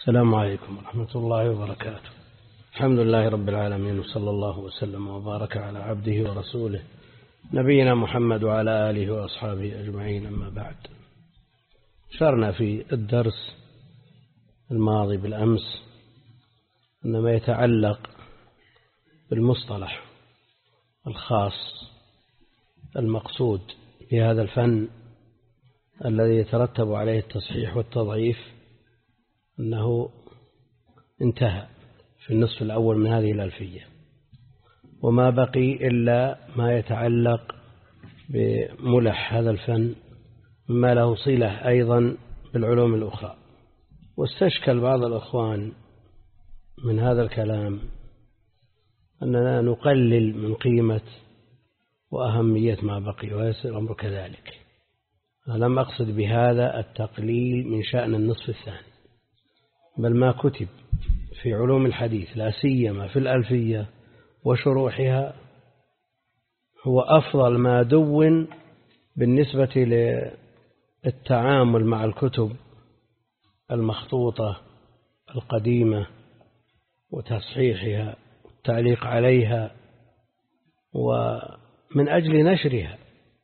السلام عليكم ورحمة الله وبركاته. الحمد لله رب العالمين، وصلى الله وسلم وبارك على عبده ورسوله نبينا محمد وعلى آله وأصحابه أجمعين، أما بعد. شرنا في الدرس الماضي بالأمس أن ما يتعلق بالمصطلح الخاص المقصود بهذا الفن الذي يترتب عليه التصحيح والتضعيف أنه انتهى في النصف الأول من هذه الألفية، وما بقي إلا ما يتعلق بملح هذا الفن مما له صلة أيضا بالعلوم الأخرى. واستشكل بعض الأخوان من هذا الكلام أننا نقلل من قيمة وأهمية ما بقي، ويصير الأمر كذلك. أنا لم أقصد بهذا التقليل من شأن النصف الثاني، بل ما كتب في علوم الحديث لا سيما في الألفية وشروحها هو أفضل ما دون بالنسبة للتعامل مع الكتب المخطوطة القديمة وتصحيحها والتعليق عليها ومن أجل نشرها.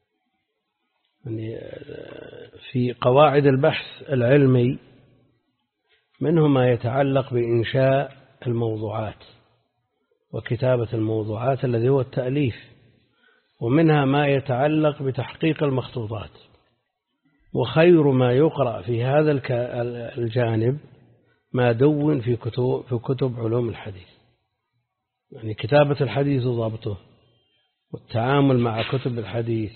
يعني في قواعد البحث العلمي منه ما يتعلق بإنشاء الموضوعات وكتابة الموضوعات الذي هو التأليف، ومنها ما يتعلق بتحقيق المخطوطات. وخير ما يقرأ في هذا الجانب ما دون في كتب علوم الحديث، يعني كتابة الحديث وضبطه والتعامل مع كتب الحديث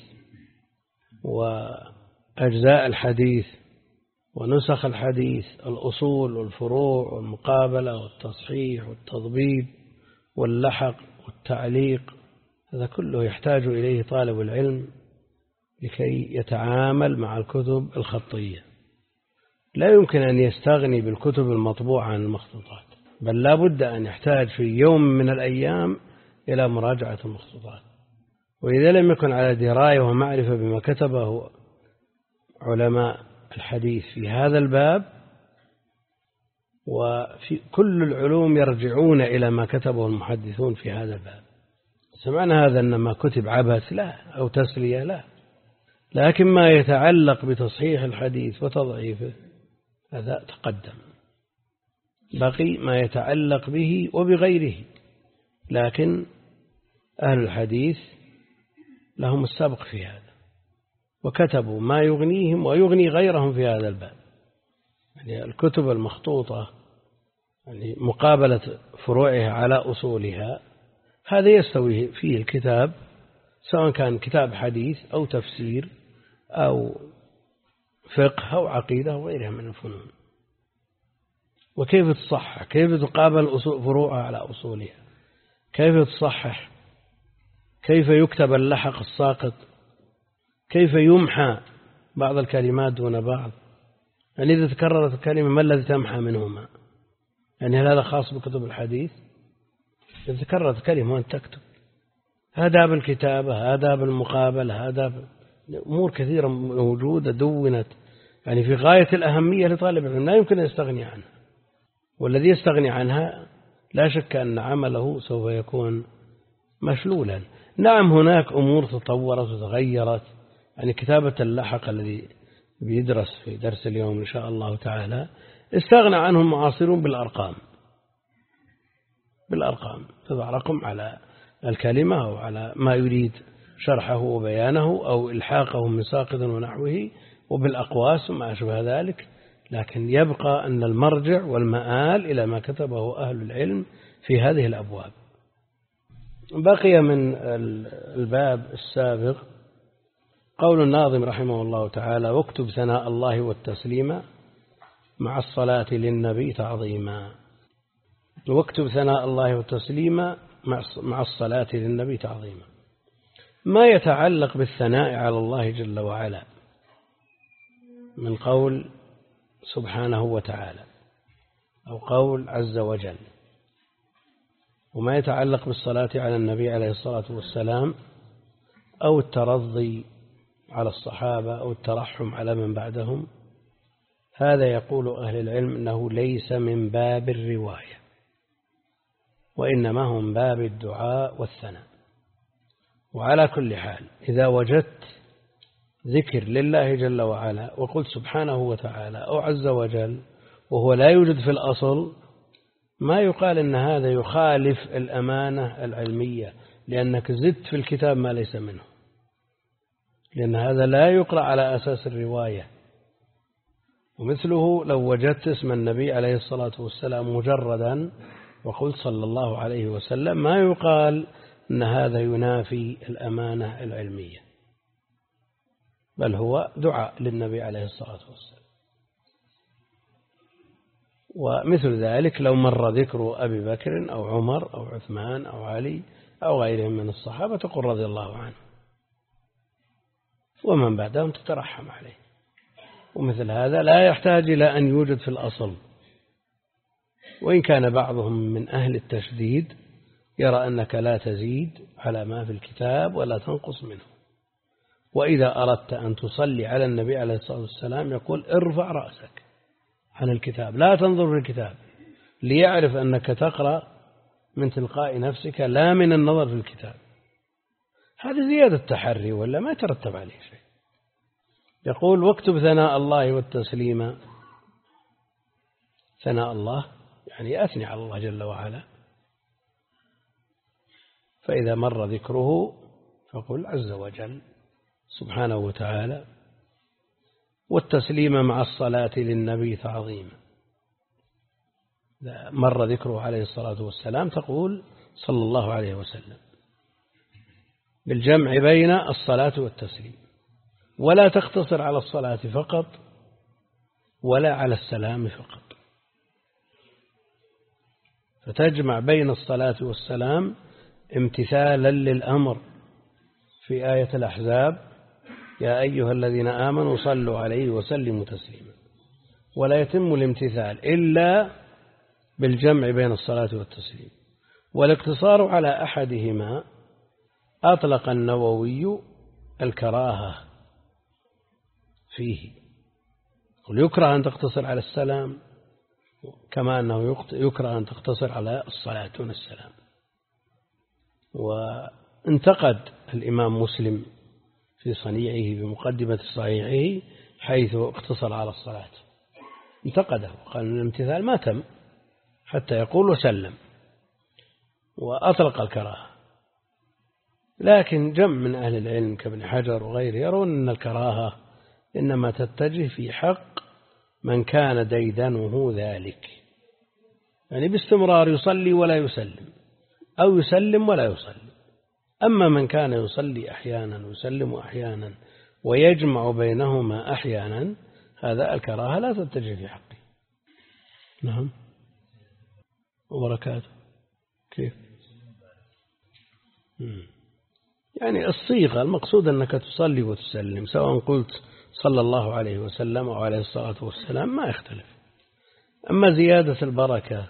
وأجزاء الحديث ونسخ الحديث، الأصول والفروع والمقابلة والتصحيح والتضبيب واللحق والتعليق. هذا كله يحتاج إليه طالب العلم لكي يتعامل مع الكتب الخطية. لا يمكن أن يستغني بالكتب المطبوعة عن المخطوطات، بل لا بد أن يحتاج في يوم من الأيام إلى مراجعة المخطوطات. وإذا لم يكن على دراية ومعرفة بما كتبه علماء الحديث في هذا الباب، وفي كل العلوم يرجعون إلى ما كتبه المحدثون في هذا الباب. سمعنا هذا أن ما كتب عبث لا، أو تسلية لا، لكن ما يتعلق بتصحيح الحديث وتضعيفه هذا تقدم. بقي ما يتعلق به وبغيره، لكن أهل الحديث لهم السبق في هذا، وكتبوا ما يغنيهم ويغني غيرهم في هذا الباب. يعني الكتب المخطوطة، يعني مقابلة فروعها على أصولها، هذا يستوي فيه الكتاب، سواء كان كتاب حديث أو تفسير أو فقه أو عقيدة أو غيرها من الفنون. وكيف تصحح، كيف تقابل فروعها على أصولها، كيف تصحح، كيف يكتب اللحق الساقط، كيف يمحى بعض الكلمات دون بعض. يعني إذا تكررت الكلمة ما الذي تمحى منهما؟ يعني هل هذا خاص بكتب الحديث؟ إذا تكررت كلمة وأنت تكتب، آداب الكتابة، آداب المقابلة، آداب أمور كثيرة موجودة دونت، يعني في غاية الأهمية لطالب العلم، لا يمكن أن يستغني عنها. والذي يستغني عنها لا شك أن عمله سوف يكون مشلولا. نعم هناك أمور تطورت وتغيرت، يعني كتابة اللحق الذي بيدرس في درس اليوم إن شاء الله تعالى استغنى عنه المعاصرون بالأرقام، تضع رقم على الكلمة أو على ما يريد شرحه وبيانه أو إلحاقه من ساقط ونحوه، وبالأقواس وما أشبه ذلك. لكن يبقى أن المرجع والمآل إلى ما كتبه أهل العلم في هذه الأبواب. بقي من الباب السابق قول الناظم رحمه الله تعالى: واكتب ثناء الله والتسليم مع الصلاة للنبي تعظيما. واكتب ثناء الله والتسليم مع الصلاة للنبي تعظيما. ما يتعلق بالثناء على الله جل وعلا من قول سبحانه وتعالى أو قول عز وجل، وما يتعلق بالصلاة على النبي عليه الصلاة والسلام أو الترضي على الصحابة أو الترحم على من بعدهم، هذا يقول أهل العلم أنه ليس من باب الرواية، وإنما هو من باب الدعاء والثناء. وعلى كل حال إذا وجدت ذكر لله جل وعلا وقلت سبحانه وتعالى أو عز وجل وهو لا يوجد في الأصل، ما يقال أن هذا يخالف الأمانة العلمية لأنك زدت في الكتاب ما ليس منه، لأن هذا لا يقرأ على أساس الرواية. ومثله لو وجدت اسم النبي عليه الصلاة والسلام مجردا وقلت صلى الله عليه وسلم، ما يقال أن هذا ينافي الأمانة العلمية، بل هو دعاء للنبي عليه الصلاة والسلام. ومثل ذلك لو مر ذكر أبي بكر أو عمر أو عثمان أو علي أو غيرهم من الصحابة تقول رضي الله عنه، ومن بعدهم تترحم عليه. ومثل هذا لا يحتاج إلى أن يوجد في الأصل، وإن كان بعضهم من أهل التشديد يرى أنك لا تزيد على ما في الكتاب ولا تنقص منه. وإذا أردت أن تصلي على النبي عليه الصلاة والسلام يقول ارفع رأسك عن الكتاب، لا تنظر في الكتاب، ليعرف أنك تقرأ من تلقاء نفسك لا من النظر في الكتاب. هذا زيادة تحري ولا ما ترتب عليه شيء. يقول واكتب ثناء الله والتسليم. ثناء الله يعني أثني على الله جل وعلا، فإذا مر ذكره فقل عز وجل سبحانه وتعالى، والتسليم مع الصلاة للنبي تعظيما. إذا مر ذكره عليه الصلاة والسلام تقول صلى الله عليه وسلم، بالجمع بين الصلاة والتسليم، ولا تقتصر على الصلاة فقط ولا على السلام فقط، فتجمع بين الصلاة والسلام امتثالا للأمر في آية الأحزاب يا أيها الذين آمنوا صلوا عليه وسلموا تسليما. ولا يتم الامتثال إلا بالجمع بين الصلاة والتسليم. والاقتصار على أحدهما أطلق النووي الكراهة فيه، ويكره أن تقتصر على السلام كما أنه يكره أن تقتصر على الصلاة دون السلام. وانتقد الإمام مسلم في صنيعه بمقدمة صحيحه حيث اقتصر على الصلاة، انتقده وقال أن الامتثال ما تم حتى يقول وسلم، وأطلق الكراهة. لكن جمع من أهل العلم كابن حجر وغيره يرون أن الكراهة إنما تتجه في حق من كان ديدنه ذلك، يعني باستمرار يصلي ولا يسلم أو يسلم ولا يصلي. أما من كان يصلي أحيانا ويسلم أحيانا ويجمع بينهما أحيانا، هذا الكراهة لا تتجه في حقه. نعم وبركاته. كيف يعني الصيغة المقصود أنك تصلي وتسلم، سواء قلت صلى الله عليه وسلم أو عليه الصلاة والسلام ما يختلف. أما زيادة البركة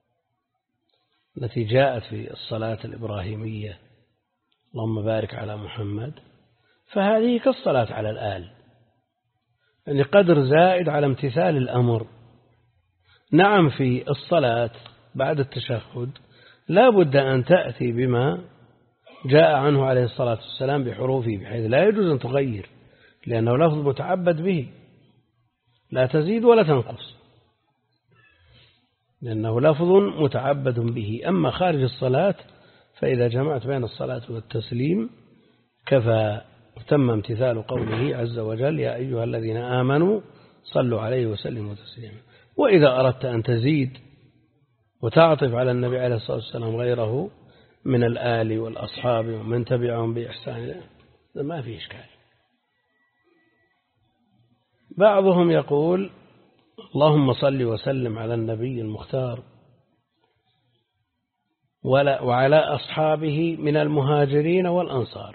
التي جاءت في الصلاة الإبراهيمية اللهم بارك على محمد، فهذه كالصلاة على الآل، يعني قدر زائد على امتثال الأمر. نعم في الصلاة بعد التشهد لا بد أن تأتي بما جاء عنه عليه الصلاة والسلام بحروفه، بحيث لا يجوز أن تغير، لأنه لفظ متعبد به لا تزيد ولا تنقص، لأنه لفظ متعبد به. أما خارج الصلاة فإذا جمعت بين الصلاة والتسليم كفى، وتم امتثال قوله عز وجل يا أيها الذين آمنوا صلوا عليه وسلموا تسليما. وإذا أردت أن تزيد وتعطف على النبي عليه الصلاة والسلام غيره من الآل والأصحاب ومن تبعهم بإحسان ما فيه إشكال. بعضهم يقول اللهم صل وسلم على النبي المختار وعلى أصحابه من المهاجرين والأنصار.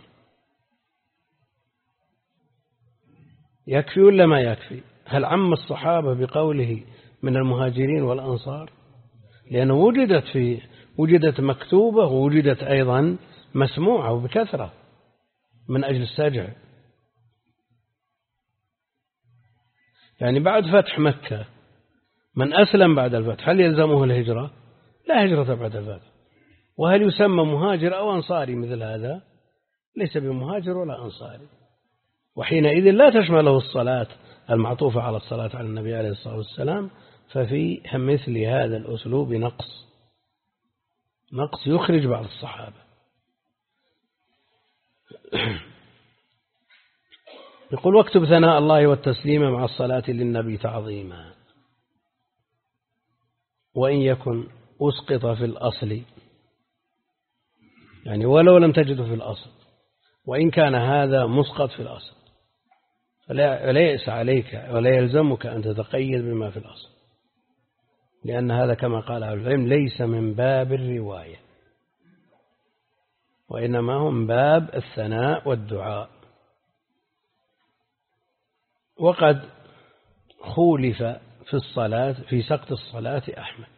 يكفي ولا ما يكفي؟ هل عم الصحابة بقوله من المهاجرين والأنصار؟ لأنه وجدت مكتوبة ووجدت أيضا مسموعة وبكثرة من أجل السجع. يعني بعد فتح مكة من أسلم بعد الفتح هل يلزمه الهجرة؟ لا هجرة بعد الفتح. وهل يسمى مهاجر أو أنصاري مثل هذا؟ ليس بمهاجر ولا أنصاري. وحينئذ لا تشمله الصلاة المعطوفة على الصلاة على النبي عليه الصلاة والسلام. ففي مثل هذا الأسلوب نقص يخرج بعض الصحابة. يقول واكتب ثناء الله والتسليم مع الصلاة للنبي تعظيما، وإن يكن أسقط في الأصل، يعني ولو لم تجده في الأصل، وإن كان هذا مسقط في الأصل فلا يأس عليك ولا يلزمك أن تتقيد بما في الأصل، لأن هذا كما قال أهل العلم ليس من باب الرواية، وإنما هو من باب الثناء والدعاء. وقد خولف في الصلاة في سقط الصلاة أحمد.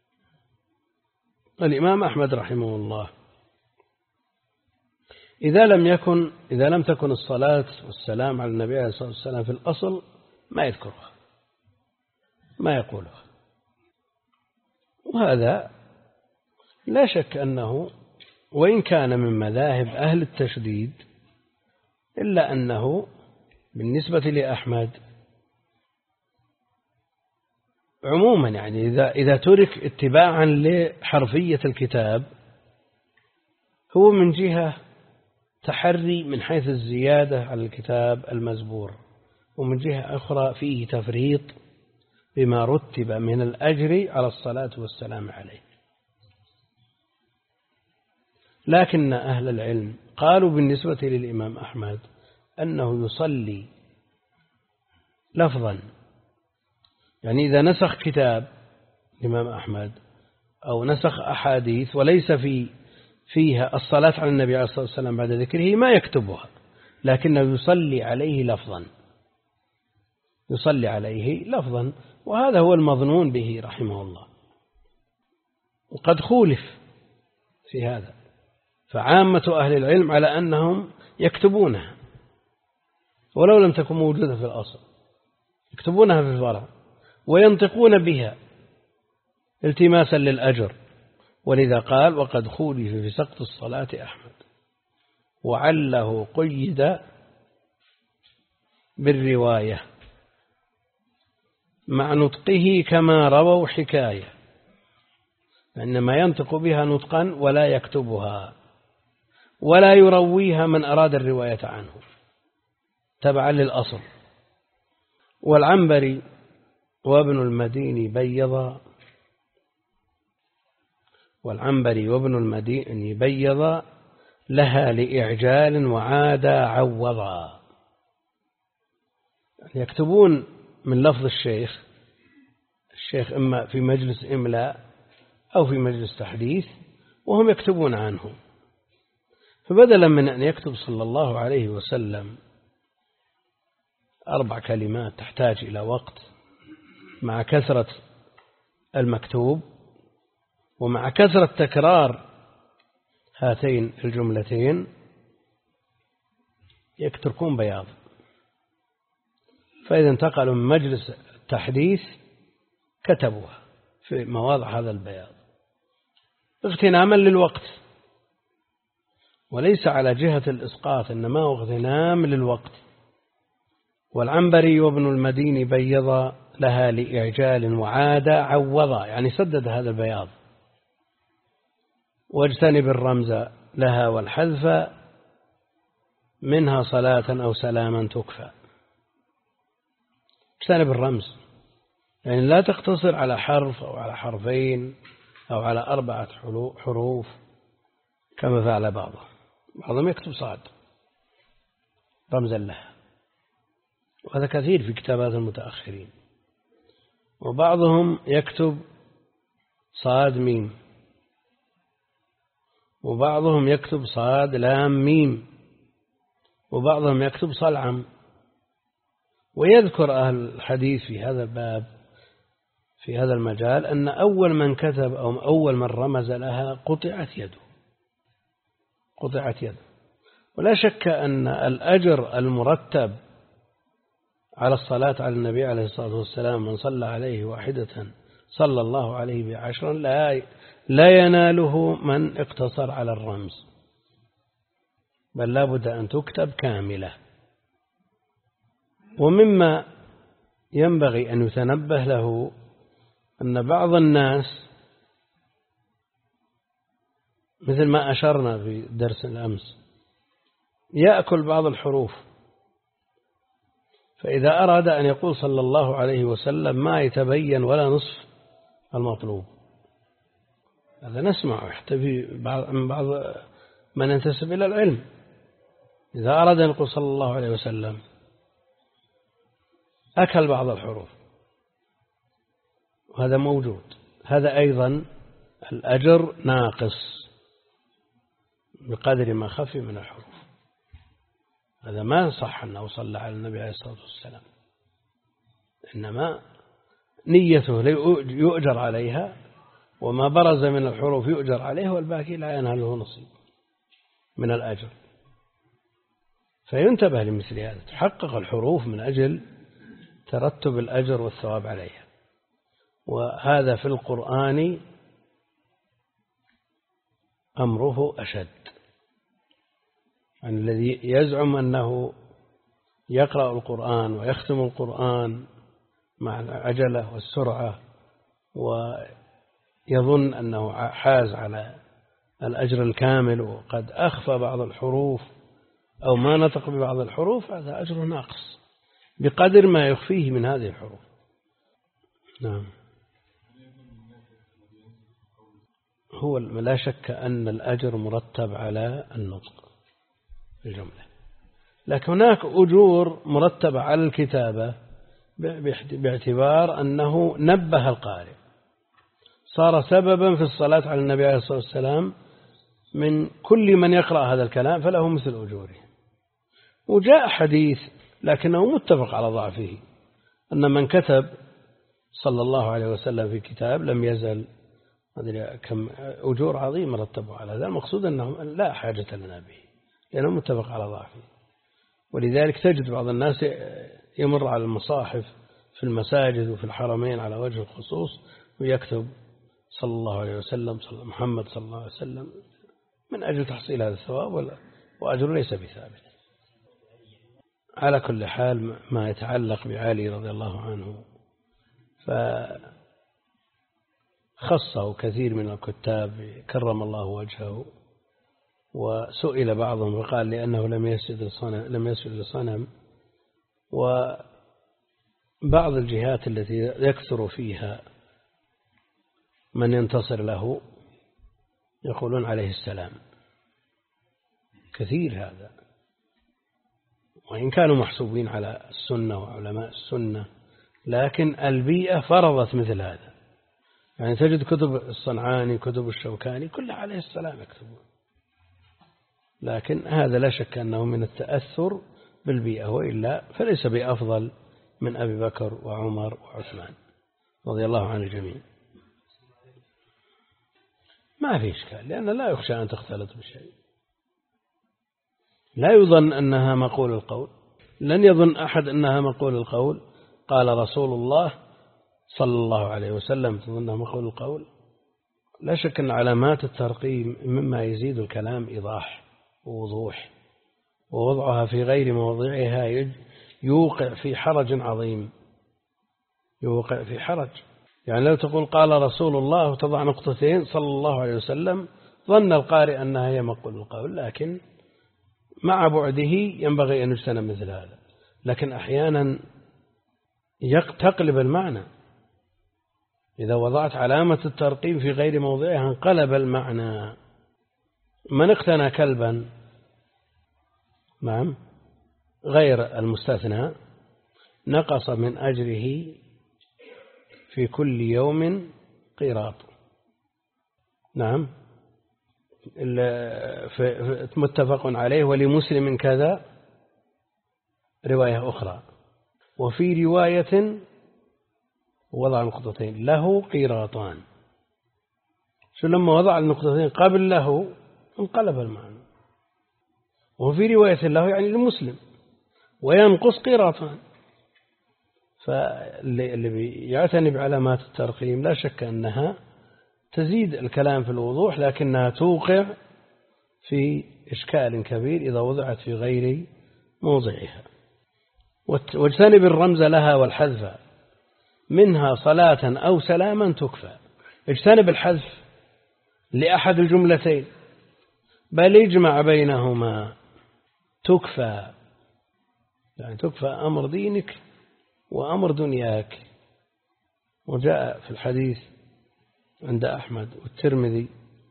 الإمام أحمد رحمه الله إذا لم تكن الصلاة والسلام على النبي عليه الصلاة والسلام في الأصل ما يذكرها ما يقولها، وهذا لا شك أنه وإن كان من مذاهب أهل التشديد إلا أنه بالنسبة لأحمد عموما يعني إذا ترك اتباعا لحرفية الكتاب هو من جهة تحري من حيث الزيادة على الكتاب المزبور، ومن جهة أخرى فيه تفريط بما رتب من الأجر على الصلاة والسلام عليه. لكن أهل العلم قالوا بالنسبة للإمام أحمد أنه يصلي لفظا، يعني إذا نسخ كتاب الإمام أحمد أو نسخ أحاديث وليس فيها الصلاة على النبي عليه الصلاة والسلام بعد ذكره ما يكتبها، لكنه يصلي عليه لفظا، وهذا هو المظنون به رحمه الله. وقد خولف في هذا، فعامة أهل العلم على أنهم يكتبونها ولو لم تكن موجودة في الأصل، يكتبونها في الفرع وينطقون بها التماسا للأجر. ولذا قال وقد خولف في سقط الصلاة أحمد، وعله قيد بالرواية مع نطقه كما رووا حكاية، إنما ينطق بها نطقا ولا يكتبها ولا يرويها من أراد الرواية عنه تبعا للأصل. والعنبري وابن المديني بيض لها لإعجال وعادا عوضا، يكتبون من لفظ الشيخ إما في مجلس إملاء أو في مجلس تحديث وهم يكتبون عنه، فبدلا من أن يكتب صلى الله عليه وسلم 4 كلمات تحتاج إلى وقت مع كثرة المكتوب ومع كثرة تكرار هاتين الجملتين يتركون بياض، فإذا انتقلوا من مجلس التحديث كتبوها في مواضع هذا البياض اغتناما للوقت، وليس على جهة الإسقاط إنما هو اغتنام للوقت. والعنبري وابن المديني بيض لها لإعجال وعادا عوضا، يعني سدد هذا البياض. واجتنب الرمز لها والحذف منها صلاة أو سلاما تكفى. اجتنب الرمز، يعني لا تقتصر على حرف أو على حرفين أو على 4 حروف كما فعل بعضهم يكتب صاد رمزا لها، وهذا كثير في كتابات المتأخرين. وبعضهم يكتب صاد ميم، وبعضهم يكتب صاد لام ميم، وبعضهم يكتب صلعم. ويذكر أهل الحديث في هذا الباب في هذا المجال أن أول من كتب أو أول من رمز لها قطعت يده. ولا شك أن الأجر المرتب على الصلاة على النبي عليه الصلاة والسلام: من صلى عليه واحدة صلى الله عليه ب10، لا يناله من اقتصر على الرمز، بل لا بد أن تكتب كاملة. ومما ينبغي أن يتنبه له أن بعض الناس مثل ما أشرنا في درس الأمس يأكل بعض الحروف، فإذا أراد أن يقول صلى الله عليه وسلم ما يتبين ولا نصف المطلوب. هذا نسمع يحتفي من بعض من ينتسب إلى العلم، إذا أراد أن يقول صلى الله عليه وسلم أكل بعض الحروف، وهذا موجود. هذا أيضا الأجر ناقص بقدر ما خفي من الحروف. هذا ما صح أنه صلى على النبي عليه الصلاة والسلام، إنما نيته يؤجر عليها، وما برز من الحروف يؤجر عليه، والباقي لا يناله نصيب من الأجر. فينتبه لمثل هذا، تحقق الحروف من أجل ترتب الأجر والثواب عليها. وهذا في القرآن أمره أشد. يعني الذي يزعم أنه يقرأ القرآن ويختم القرآن مع العجلة والسرعة ويظن أنه حاز على الأجر الكامل وقد أخفى بعض الحروف أو ما نطق ببعض الحروف، هذا أجر ناقص بقدر ما يخفيه من هذه الحروف. نعم. هو لا شك أن الأجر مرتب على النطق في الجملة، لكن هناك أجور مرتبة على الكتابة باعتبار أنه نبه القارئ، صار سببا في الصلاة على النبي عليه الصلاة والسلام من كل من يقرأ هذا الكلام فله مثل أجوره. وجاء حديث لكنه متفق على ضعفه أن من كتب صلى الله عليه وسلم في كتاب لم يزل كم أجور عظيمة رتبوا على هذا. المقصود أنه لا حاجة لنا به لأنه متفق على ضعفه. ولذلك تجد بعض الناس يمر على المصاحف في المساجد وفي الحرمين على وجه الخصوص ويكتب صلى الله عليه وسلم محمد صلى الله عليه وسلم من أجل تحصيل هذا الثواب، وأجر ليس بثابت. على كل حال ما يتعلق بعلي رضي الله عنه فخصه كثير من الكتاب كرم الله وجهه، وسئل بعضهم وقال لأنه لم يسجد لصنم. وبعض الجهات التي يكثر فيها من ينتصر له يقولون عليه السلام، كثير هذا، وإن كانوا محسوبين على السنة وعلماء السنة، لكن البيئة فرضت مثل هذا. يعني تجد كتب الصنعاني كتب الشوكاني كلها عليه السلام يكتبون، لكن هذا لا شك أنه من التأثر بالبيئة، وإلا فليس بأفضل من أبي بكر وعمر وعثمان رضي الله عن الجميع. ما في إشكال، لأن لا يخشى أن تختلط بشيء. لا يظن أنها مقول القول، لن يظن أحد أنها مقول القول. قال رسول الله صلى الله عليه وسلم تظنها مقول القول؟ لا شك أن علامات الترقيم مما يزيد الكلام إيضاح ووضوح، ووضعها في غير مواضعها يوقع في حرج عظيم، يوقع في حرج. يعني لو تقول قال رسول الله وتضع نقطتين صلى الله عليه وسلم ظن القارئ أنها هي مقول القول، لكن مع بعده ينبغي أن يجتنب مثل هذا. لكن أحيانا تقلب المعنى، إذا وضعت علامة الترقيم في غير موضعها انقلب المعنى. من اقتنى كلبا نعم غير المستثنى نقص من أجره في كل يوم قيراط. نعم متفق عليه. ولمسلم كذا رواية أخرى، وفي رواية وضع نقطتين له قيراطان. شو لما وضع النقطتين قبل له انقلب المعنى. وفي رواية له يعني لمسلم وينقص قيراطان. فاللي يعتني بعلامات الترقيم لا شك أنها تزيد الكلام في الوضوح، لكنها توقع في إشكال كبير إذا وضعت في غير موضعها. واجتنب الرمز لها والحذف منها صلاة أو سلاما تكفى. اجتنب الحذف لأحد الجملتين، بل اجمع بينهما. تكفى يعني تكفى أمر دينك وأمر دنياك. وجاء في الحديث عند أحمد والترمذي: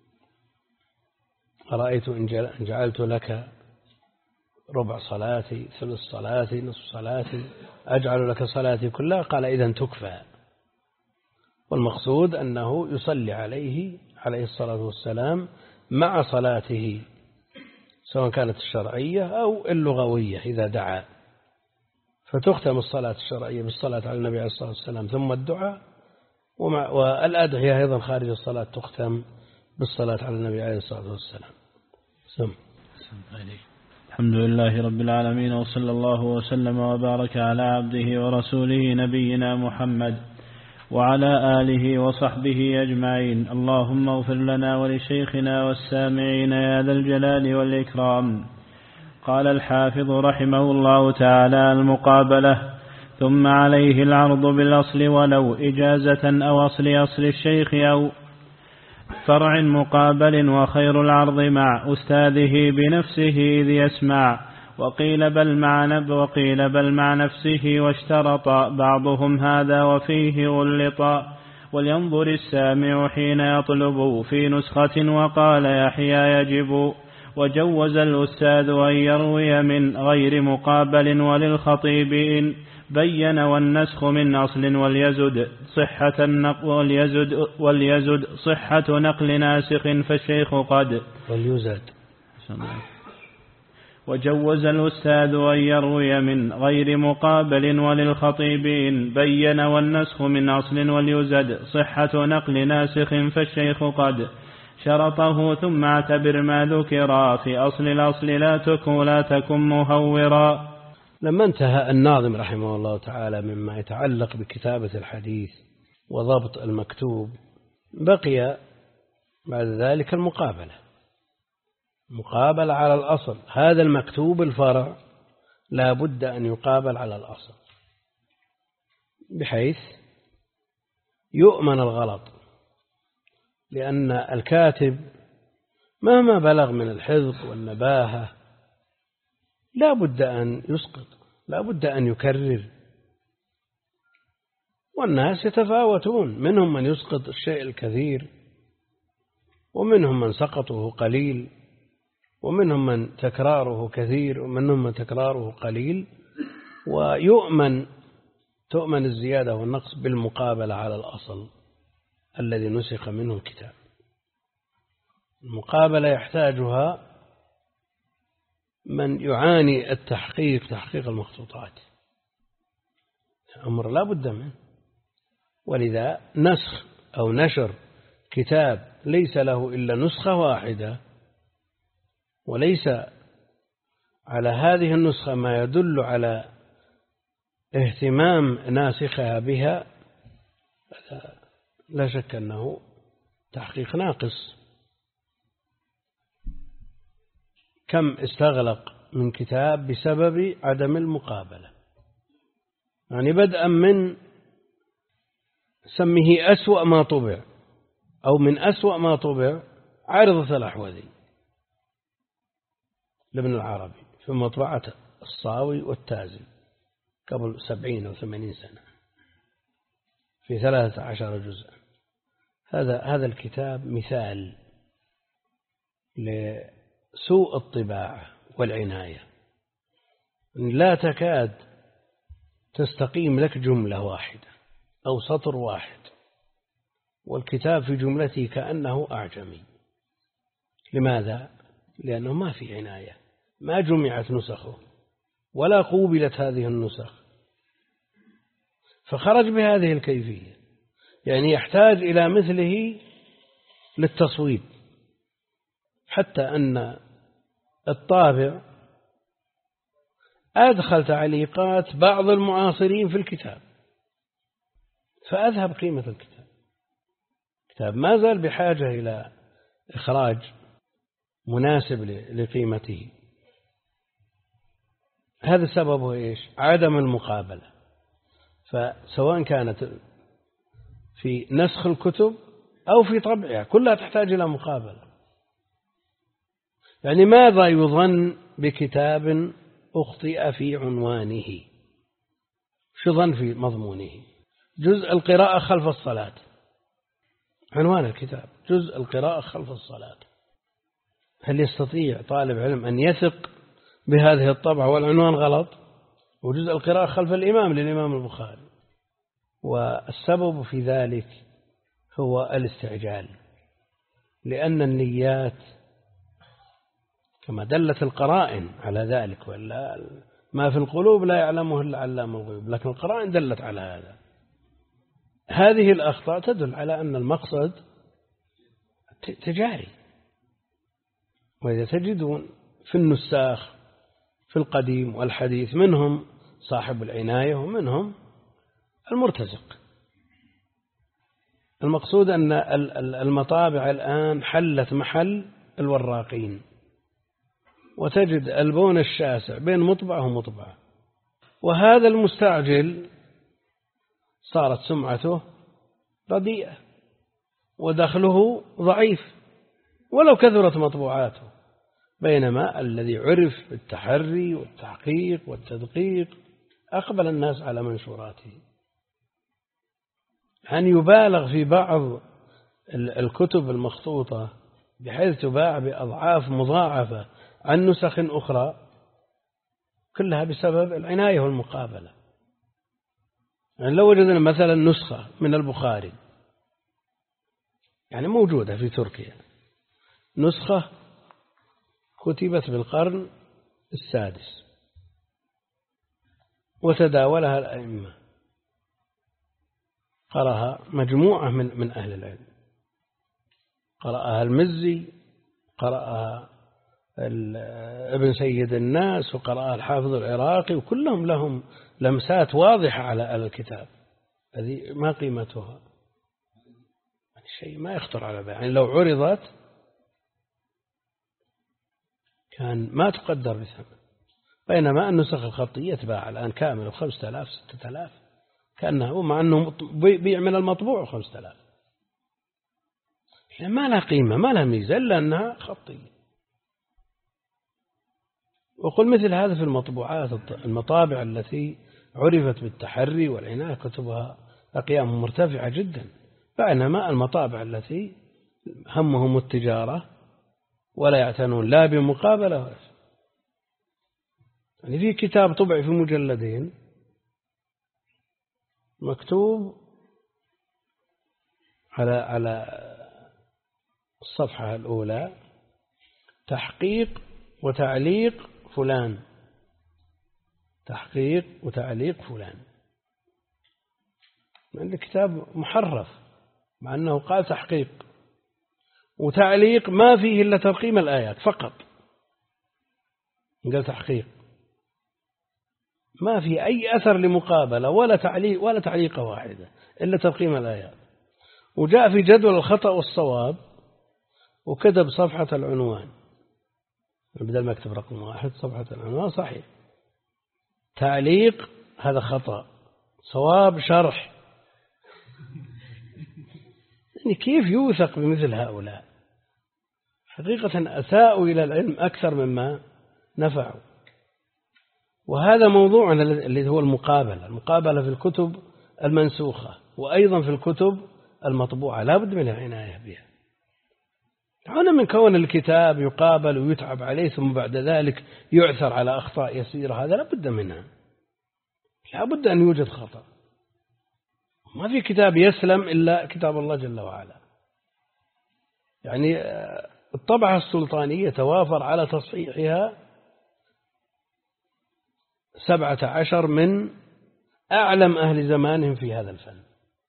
أرأيت إن جعلت لك ربع صلاتي، ثلث صلاتي، نصف صلاتي، أجعل لك صلاتي كلها؟ قال: إذن تكفى. والمقصود أنه يصلي عليه الصلاة والسلام مع صلاته، سواء كانت الشرعية أو اللغوية إذا دعا. فتختم الصلاة الشرعية بالصلاة على النبي عليه الصلاة والسلام ثم الدعاء، والأدعية أيضا خارج الصلاة تختم بالصلاة على النبي عليه الصلاة والسلام. الحمد لله رب العالمين، وصلى الله وسلم وبارك على عبده ورسوله نبينا محمد وعلى آله وصحبه أجمعين. اللهم اغفر لنا ولشيخنا والسامعين يا ذا الجلال والإكرام. قال الحافظ رحمه الله تعالى: المقابلة. ثم عليه العرض بالأصل ولو إجازة أو أصل الشيخ أو فرع مقابل، وخير العرض مع أستاذه بنفسه إذ يسمع. وقيل بل مع نفسه، واشترط بعضهم هذا وفيه غلطا. ولينظر السامع حين يطلب في نسخة، وقال يحيى يجب. وجوز الأستاذ أن يروي من غير مقابل، وللخطيب إن بين والنسخ من أصل، وليزد صحة نقل ناسخ فالشيخ قد وجوز الأستاذ أن يروي من غير مقابل، وللخطيب إن بين والنسخ من أصل، وليزد صحة نقل ناسخ فالشيخ قد شرطه. ثم اعتبر ما ذكر في أصل الأصل، لا تكن مهورا. لما انتهى الناظم رحمه الله تعالى مما يتعلق بكتابة الحديث وضبط المكتوب، بقي بعد ذلك المقابلة على الأصل. هذا المكتوب الفرع لا بد أن يقابل على الأصل، بحيث يؤمن الغلط، لأن الكاتب مهما بلغ من الحذق والنباهة لا بد أن يسقط، لا بد أن يكرر. والناس يتفاوتون، منهم من يسقط الشيء الكثير، ومنهم من سقطه قليل، ومنهم من تكراره كثير، ومنهم من تكراره قليل. تؤمن الزيادة والنقص بالمقابلة على الأصل الذي نسخ منه الكتاب. المقابلة يحتاجها من يعاني تحقيق المخطوطات، أمر لا بد منه. ولذا نسخ أو نشر كتاب ليس له إلا نسخة واحدة، وليس على هذه النسخة ما يدل على اهتمام ناسخها بها، لا شك أنه تحقيق ناقص. كم استغلق من كتاب بسبب عدم المقابلة، يعني بدءا من سميه أسوأ ما طبع، أو من أسوأ ما طبع عارضة الأحوذي لابن العربي في مطبعة الصاوي والتازي قبل 70 أو 80 سنة في 13 جزءا. هذا الكتاب مثال لسوء الطباعة والعناية. لا تكاد تستقيم لك جملة واحدة أو سطر واحد، والكتاب في جملته كأنه أعجمي. لماذا؟ لأنه ما في عناية، ما جمعت نسخه ولا قوبلت هذه النسخ، فخرج بهذه الكيفية. يعني يحتاج إلى مثله للتصويب، حتى أن الطابع أدخل تعليقات بعض المعاصرين في الكتاب فأذهب قيمة الكتاب. الكتاب ما زال بحاجة إلى إخراج مناسب لقيمته. هذا سببه إيش؟ عدم المقابلة. فسواء كانت في نسخ الكتب أو في طبعها كلها تحتاج إلى مقابلة. يعني ماذا يظن بكتاب أخطئ في عنوانه؟ شو ظن في مضمونه؟ جزء القراءة خلف الصلاة، عنوان الكتاب جزء القراءة خلف الصلاة. هل يستطيع طالب علم أن يثق بهذه الطبعة والعنوان غلط؟ وجزء القراءة خلف الإمام للإمام البخاري. والسبب في ذلك هو الاستعجال، لأن النيات كما دلت القرائن على ذلك، ولا ما في القلوب لا يعلمه إلا علام الغيوب، لكن القرائن دلت على هذا. هذه الأخطاء تدل على أن المقصد تجاري. وإذا تجدون في النساخ في القديم والحديث منهم صاحب العناية ومنهم المرتزق. المقصود أن المطابع الآن حلت محل الوراقين، وتجد البون الشاسع بين مطبعة ومطبعة، وهذا المستعجل صارت سمعته رديئة ودخله ضعيف ولو كثرت مطبوعاته، بينما الذي عرف بالتحري والتحقيق والتدقيق أقبل الناس على منشوراته. أن يبالغ في بعض الكتب المخطوطة بحيث تباع بأضعاف مضاعفة عن نسخ أخرى، كلها بسبب العناية والمقابلة. يعني لو وجدنا مثلا نسخة من البخاري يعني موجودة في تركيا، نسخة كتبت بالقرن السادس وتداولها الأئمة، قرأها مجموعة من أهل العلم، قرأها المزي، قرأها ابن سيد الناس، وقرأها الحافظ العراقي، وكلهم لهم لمسات واضحة على الكتاب. هذه ما قيمتها؟ شيء ما يخطر على بال. يعني لو عرضت كان ما تقدر بثمن، بينما النسخ الخطية تباع الآن كامل 5000 6000 كأنه، مع أنه بيع من المطبوع 5000. يعني ما لها قيمة ما لها ميزة إلا أنها خطية. وقل مثل هذا في المطبوعات المطابع التي عرفت بالتحري والعناية كتبها أقيام مرتفعة جدا، بينما المطابع التي همهم التجارة ولا يعتنون لا بمقابلة ولا شيء. يعني في كتاب طبع في مجلدين مكتوب على الصفحة الأولى تحقيق وتعليق فلان، تحقيق وتعليق فلان. الكتاب محرف مع أنه قال تحقيق وتعليق، ما فيه إلا ترقيم الآيات فقط. قال تحقيق ما في أي أثر لمقابلة ولا تعليقة واحدة إلا ترقيم الآيات. وجاء في جدول الخطأ والصواب وكتب صفحة العنوان بدل ما يكتب رقم 1 صفحة العنوان صحيح، تعليق هذا خطأ، صواب شرح. يعني كيف يوثق بمثل هؤلاء؟ حقيقة أساءوا إلى العلم أكثر مما نفعوا. وهذا موضوع اللي هو المقابلة في الكتب المنسوخة وأيضا في الكتب المطبوعة لا بد من العناية بها. هنا من كون الكتاب يقابل ويتعب عليه ثم بعد ذلك يعثر على أخطاء يسيرة، هذا لا بد منها، لا بد أن يوجد خطأ. ما في كتاب يسلم إلا كتاب الله جل وعلا. يعني الطبعة السلطانية توافر على تصحيحها 17 من أعلم أهل زمانهم في هذا الفن،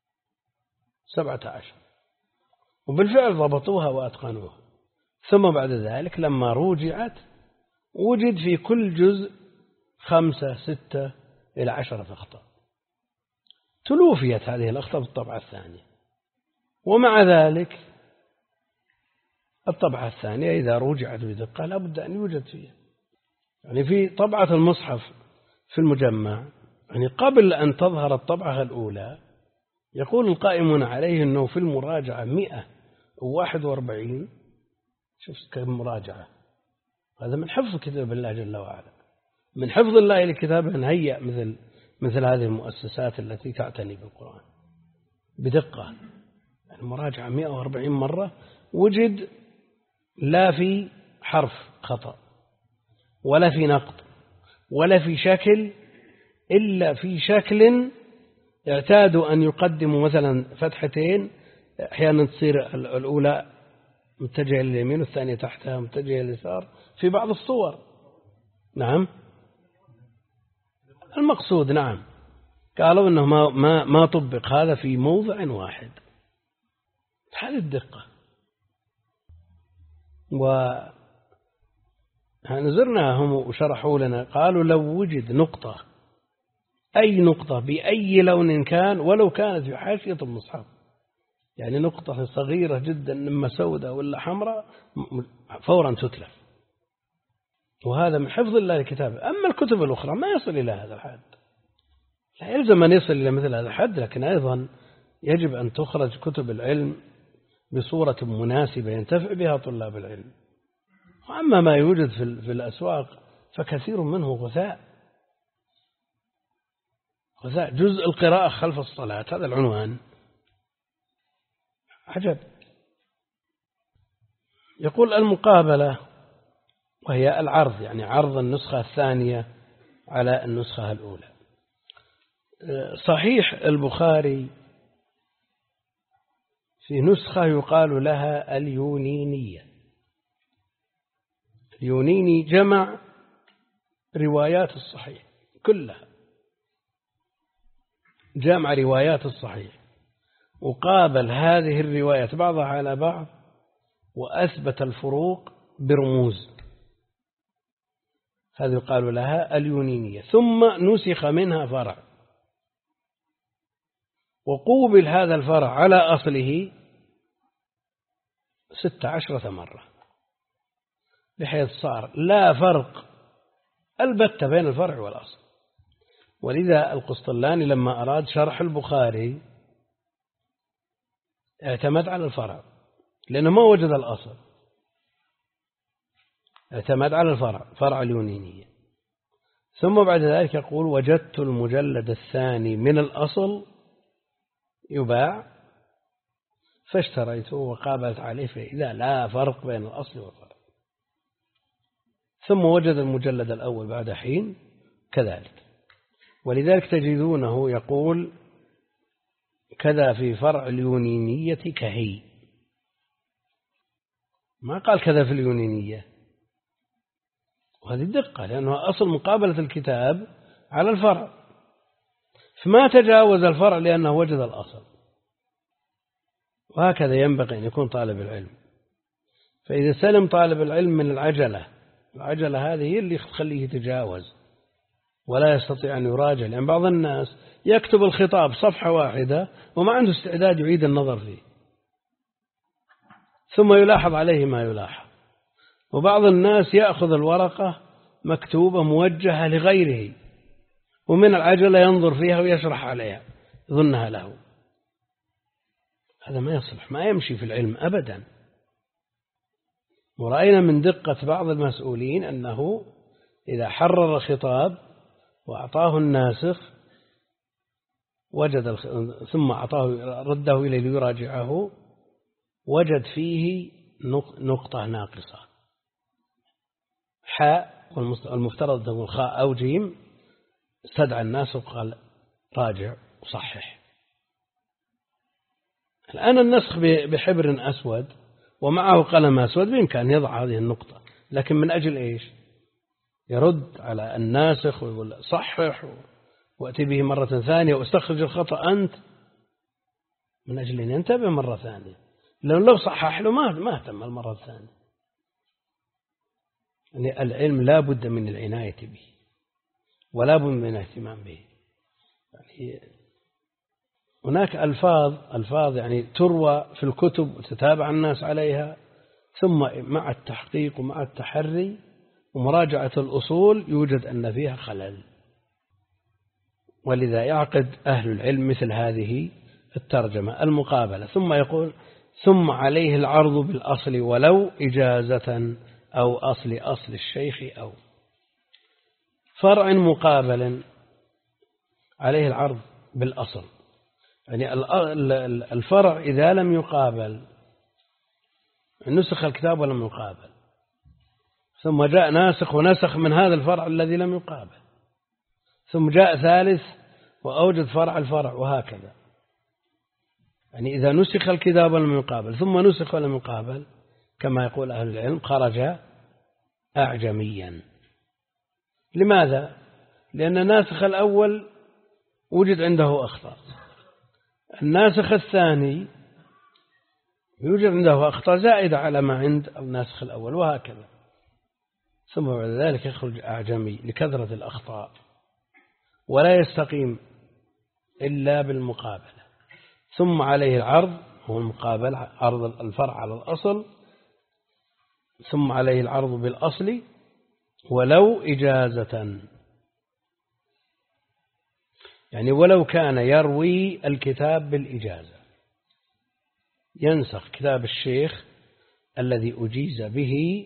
17، وبالفعل ضبطوها وأتقنوها. ثم بعد ذلك لما رجعت وجد في كل جزء 5 6 إلى 10 أخطاء. تلوفيت هذه الأخطاء في الطبعة الثانية. ومع ذلك الطبعة الثانية إذا رجعت بدقة لا بد أن يوجد فيها. يعني في طبعة المصحف في المجمع، يعني قبل أن تظهر الطبعة الأولى يقول القائمون عليه أنه في المراجعة 141. شوف كم مراجعة، هذا من حفظ كتاب الله جل وعلا، من حفظ الله لكتابه أن هيأ مثل هذه المؤسسات التي تعتني بالقرآن بدقة. المراجعة 140 مرة وجد لا في حرف خطأ ولا في نقط ولا في شكل، إلا في شكل اعتادوا أن يقدموا مثلا فتحتين، أحيانا تصير الأولى متجهة لليمين والثانية تحتها متجهة لليسار في بعض الصور. نعم المقصود، نعم قالوا أنه ما طبق هذا في موضع واحد. هذه الدقة. ونزرناهم وشرحوا لنا، قالوا لو وجد نقطة، أي نقطة بأي لون كان ولو كانت في حاشية المصحف، يعني نقطة صغيرة جدا إما سوداء ولا حمراء فورا تتلف. وهذا من حفظ الله لكتابه. أما الكتب الأخرى ما يصل إلى هذا الحد، لا يلزم أن يصل إلى مثل هذا الحد، لكن أيضا يجب أن تخرج كتب العلم بصورة مناسبة ينتفع بها طلاب العلم. وأما ما يوجد في الأسواق فكثير منه غثاء. جزء القراءة خلف الصلاة، هذا العنوان عجب. يقول المقابلة وهي العرض، يعني عرض النسخة الثانية على النسخة الأولى. صحيح البخاري في نسخة يقال لها اليونينية. اليونيني جمع روايات الصحيح كلها، جمع روايات الصحيح وقابل هذه الروايات بعضها على بعض وأثبت الفروق برموز، هذه يقال لها اليونينية. ثم نسخ منها فرع وقوبل هذا الفرع على أصله 16 مرة، بحيث صار لا فرق البتة بين الفرع والأصل. ولذا القسطلاني لما أراد شرح البخاري اعتمد على الفرع، لأنه ما وجد الأصل، اعتمد على الفرع، فرع اليونينية. ثم بعد ذلك يقول وجدت المجلد الثاني من الأصل يباع فاشتريته وقابلت عليه فإذا لا فرق بين الأصل والفرع. ثم وجد المجلد الأول بعد حين كذلك. ولذلك تجدونه يقول كذا في فرع اليونينية كهي، ما قال كذا في اليونينية. وهذه الدقة، لأنه أصل مقابلة الكتاب على الفرع، فما تجاوز الفرع لأنه وجد الأصل. وهكذا ينبغي أن يكون طالب العلم. فإذا سلم طالب العلم من العجلة هذه هي اللي تخليه يتجاوز ولا يستطيع أن يراجع. لأن بعض الناس يكتب الخطاب صفحة واحدة وما عنده استعداد يعيد النظر فيه، ثم يلاحظ عليه ما يلاحظ. وبعض الناس يأخذ الورقة مكتوبة موجهة لغيره ومن العجلة ينظر فيها ويشرح عليها ظنها له. هذا ما يصلح، ما يمشي في العلم أبدا. ورأينا من دقة بعض المسؤولين أنه إذا حرر خطاب وأعطاه الناسخ ثم أعطاه رده إليه ليراجعه وجد فيه نقطة ناقصة، حاء والمفترض تكون خاء أو جيم، استدعى الناس وقال راجع وصحح. الآن النسخ بحبر أسود ومعه قلم أسود بإمكان يضع هذه النقطة، لكن من أجل إيش؟ يرد على الناسخ ويقول صحح وأتي به مرة ثانية واستخرج الخطأ أنت، من أجل أن ينتبه مرة ثانية. لو صحح له ما اهتم المرة الثانية. يعني العلم لا بد من العناية به ولا بد من الاهتمام به. يعني هناك ألفاظ يعني تروى في الكتب وتتابع الناس عليها، ثم مع التحقيق ومع التحري ومراجعة الأصول يوجد أن فيها خلل، ولذا يعقد أهل العلم مثل هذه الترجمة المقابلة، ثم يقول ثم عليه العرض بالأصل ولو إجازة أو أصل الشيخ أو فرع مقابل عليه العرض بالأصل. يعني الفرع إذا لم يقابل نسخ الكتاب ولم يقابل، ثم جاء ناسخ ونسخ من هذا الفرع الذي لم يقابل، ثم جاء ثالث وأوجد فرع الفرع، وهكذا. يعني إذا نسخ الكتاب ولم يقابل ثم نسخ ولم يقابل كما يقول أهل العلم خرج أعجميا. لماذا؟ لأن الناسخ الأول وجد عنده أخطاء، الناسخ الثاني يوجد عنده أخطاء زائدة على ما عند الناسخ الأول، وهكذا. ثم بعد ذلك يخرج أعجمي لكثرة الأخطاء، ولا يستقيم إلا بالمقابلة. ثم عليه العرض هو المقابل، عرض الفرع على الأصل، ثم عليه العرض بالأصل ولو إجازة، يعني ولو كان يروي الكتاب بالإجازة، ينسخ كتاب الشيخ الذي أجيز به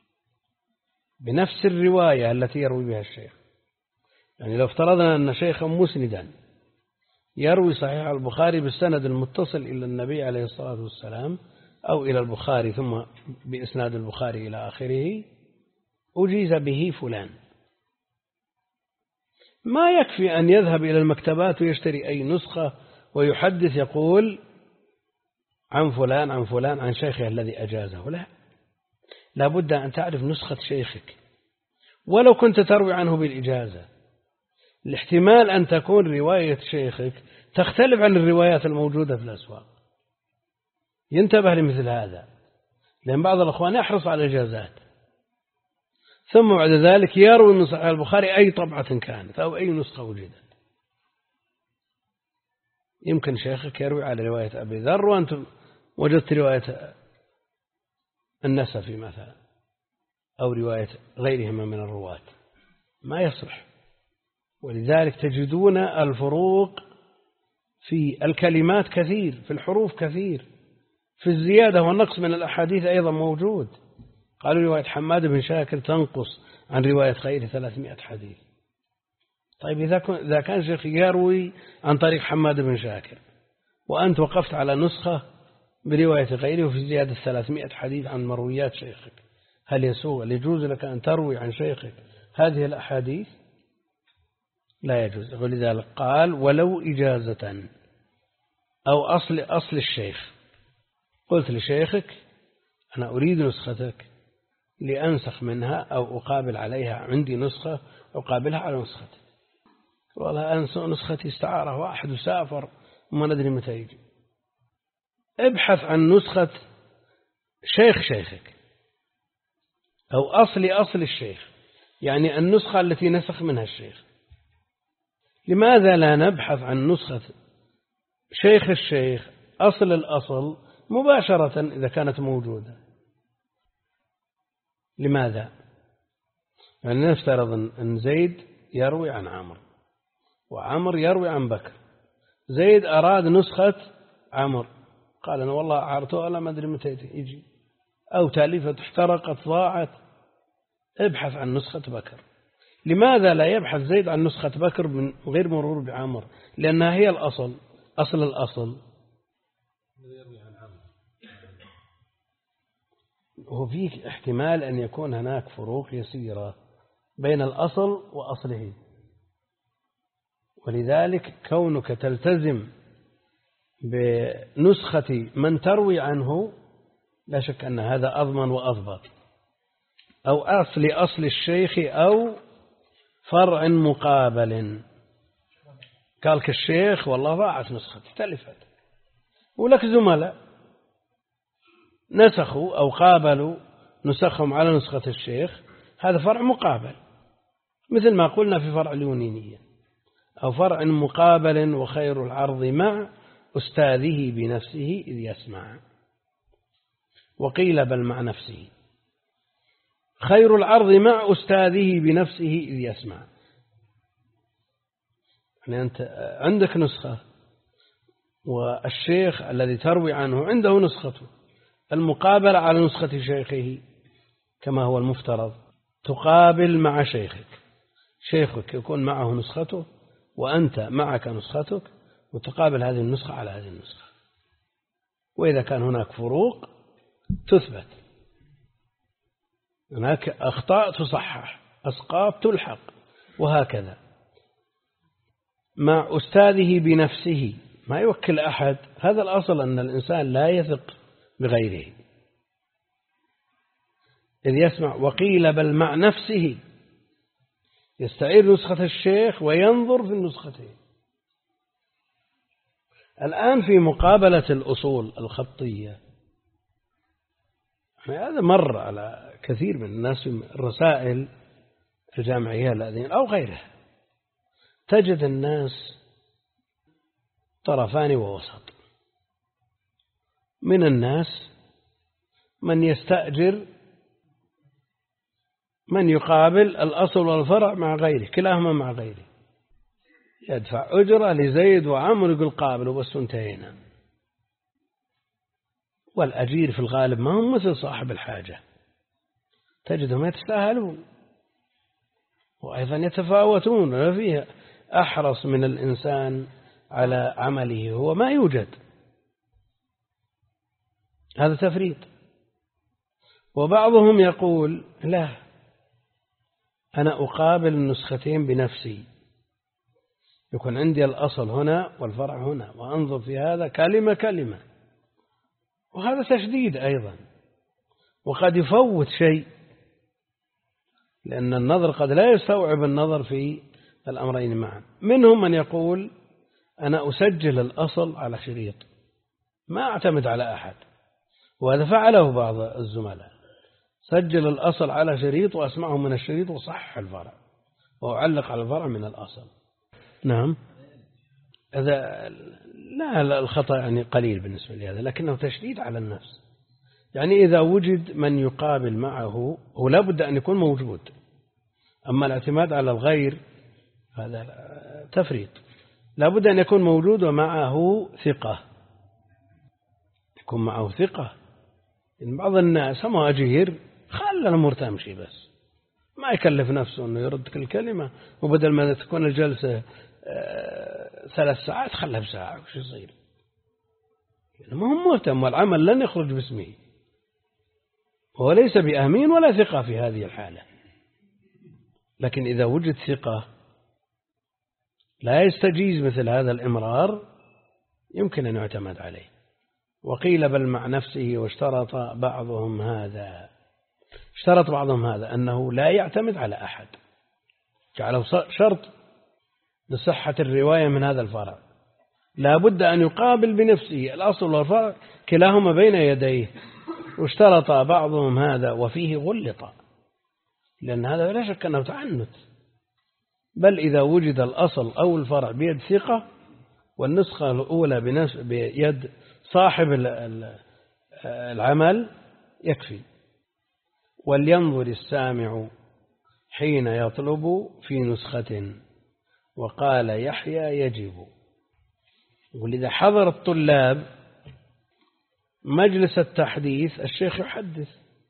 بنفس الرواية التي يروي بها الشيخ. يعني لو افترضنا أن شيخا مسندا يروي صحيح البخاري بالسند المتصل إلى النبي عليه الصلاة والسلام أو إلى البخاري ثم بإسناد البخاري إلى آخره، أجيز به فلان، ما يكفي أن يذهب إلى المكتبات ويشتري أي نسخة ويحدث يقول عن فلان عن فلان عن شيخه الذي أجازه. لا بد أن تعرف نسخة شيخك، ولو كنت تروي عنه بالإجازة، الاحتمال أن تكون رواية شيخك تختلف عن الروايات الموجودة في الأسواق. ينتبه لمثل هذا، لأن بعض الأخوان يحرص على الإجازات، ثم بعد ذلك يروي من صحيح البخاري أي طبعة كانت أو أي نسخة وجدت. يمكن شيخك يروي على رواية أبي ذر وأنت وجدت رواية النسفي مثلا أو رواية غيرهما من الرواة، ما يصلح. ولذلك تجدون الفروق في الكلمات كثير، في الحروف كثير، في الزيادة والنقص من الأحاديث أيضا موجود. قالوا رواية حماد بن شاكر تنقص عن رواية غيره 300 حديث. طيب إذا كان شيخ يروي عن طريق حماد بن شاكر وأنت وقفت على نسخة برواية غيره وفي زيادة 300 حديث عن مرويات شيخك، هل يجوز لك أن تروي عن شيخك هذه الأحاديث؟ لا يجوز. ولذلك قال ولو إجازة أو أصل الشيخ. قلت لشيخك أنا أريد نسختك لأنسخ منها أو أقابل عليها، عندي نسخة أقابلها على نسختك. والله أنسى نسختي استعارة واحد وسافر وما ندري متى يجي. ابحث عن نسخة شيخك أو أصل الشيخ، يعني النسخة التي نسخ منها الشيخ. لماذا لا نبحث عن نسخة شيخ الشيخ أصل الأصل مباشرة إذا كانت موجودة؟ لماذا؟ يعني نفترض أن زيد يروي عن عمرو وعمر يروي عن بكر. زيد أراد نسخة عمرو، قال أنا والله أعرته ألا ما أدري متى يجي، أو تأليفة احترقت ضاعت. ابحث عن نسخة بكر. لماذا لا يبحث زيد عن نسخة بكر من غير مرور بعمر؟ لأنها هي الأصل، أصل الأصل. وفيه احتمال أن يكون هناك فروق يسيرة بين الأصل وأصله، ولذلك كونك تلتزم بنسخة من تروي عنه لا شك أن هذا أضمن وأضبط. أو أصل الشيخ أو فرع مقابل. قال كالشيخ والله ضاعت نسخة تلفت، ولك زملاء نسخوا أو قابلوا نسخهم على نسخة الشيخ، هذا فرع مقابل، مثل ما قلنا في فرع اليونينية. أو فرع مقابل وخير العرض مع أستاذه بنفسه إذ يسمع، وقيل بل مع نفسه. خير العرض مع أستاذه بنفسه إذ يسمع، يعني أنت عندك نسخة والشيخ الذي تروي عنه عنده نسخته، المقابلة على نسخة شيخه كما هو المفترض، تقابل مع شيخك، شيخك يكون معه نسخته وأنت معك نسختك، وتقابل هذه النسخة على هذه النسخة، وإذا كان هناك فروق تثبت، هناك أخطاء تصحح، أسقاط تلحق، وهكذا. مع أستاذه بنفسه، ما يوكل أحد، هذا الأصل أن الإنسان لا يثق بغيره إذ يسمع. وقيل بل مع نفسه، يستعير نسخة الشيخ وينظر في النسختين. الآن في مقابلة الأصول الخطية، هذا مر على كثير من الناس في الرسائل الجامعية الذين أو غيرها، تجد الناس طرفان ووسط، من الناس من يستأجر من يقابل الأصل والفرع مع غيره، كلاهما مع غيره، يدفع أجرة لزيد وعمر يقول قابل وبس انتهينا. والأجير في الغالب ما هم مثل صاحب الحاجة، تجدهم يتساهلون وأيضا يتفاوتون، وفيها أحرص من الإنسان على عمله هو ما يوجد، هذا تفريط. وبعضهم يقول لا، أنا أقابل النسختين بنفسي، يكون عندي الأصل هنا والفرع هنا، وأنظر في هذا كلمة كلمة، وهذا تشديد أيضا، وقد يفوت شيء، لأن النظر قد لا يستوعب النظر في الأمرين معا. منهم من يقول أنا أسجل الأصل على شريط، ما أعتمد على أحد، وهذا فعله بعض الزملاء، سجل الأصل على شريط وأسمعه من الشريط وصحح الفرع وأعلق على الفرع من الأصل. نعم، هذا لا الخطأ يعني قليل بالنسبة لهذا، لكنه تشديد على النفس. يعني إذا وجد من يقابل معه هو لا بد أن يكون موجود، أما الاعتماد على الغير هذا تفريط، لا بد أن يكون موجود ومعه ثقة، يكون معه ثقة. إن بعض الناس هم أجير خلى الأمور تمشي، بس ما يكلف نفسه أنه يرد كل كلمة، وبدل ما تكون الجلسة 3 ساعات خلها بساعة، وش يصير؟ ما هم مهتم، والعمل لن يخرج باسمه، هو ليس بأمين ولا ثقة في هذه الحالة. لكن إذا وجد ثقة لا يستجيز مثل هذا الإمرار، يمكن أن يعتمد عليه. وقيل بل مع نفسه، واشترط بعضهم هذا، اشترط بعضهم هذا أنه لا يعتمد على أحد، جعله شرط لصحة الرواية من هذا الفرع، لا بد أن يقابل بنفسه الأصل والفرع كلاهما بين يديه. واشترط بعضهم هذا وفيه غلط، لأن هذا لا شك أنه تعنت، بل إذا وجد الأصل أو الفرع بيد ثقة والنسخة الأولى بيد صاحب العمل يكفي. ولينظر السامع حين يطلب في نسخة، وقال يحيى يجب. ولذا حضر الطلاب مجلس التحديث، الشيخ يحدث،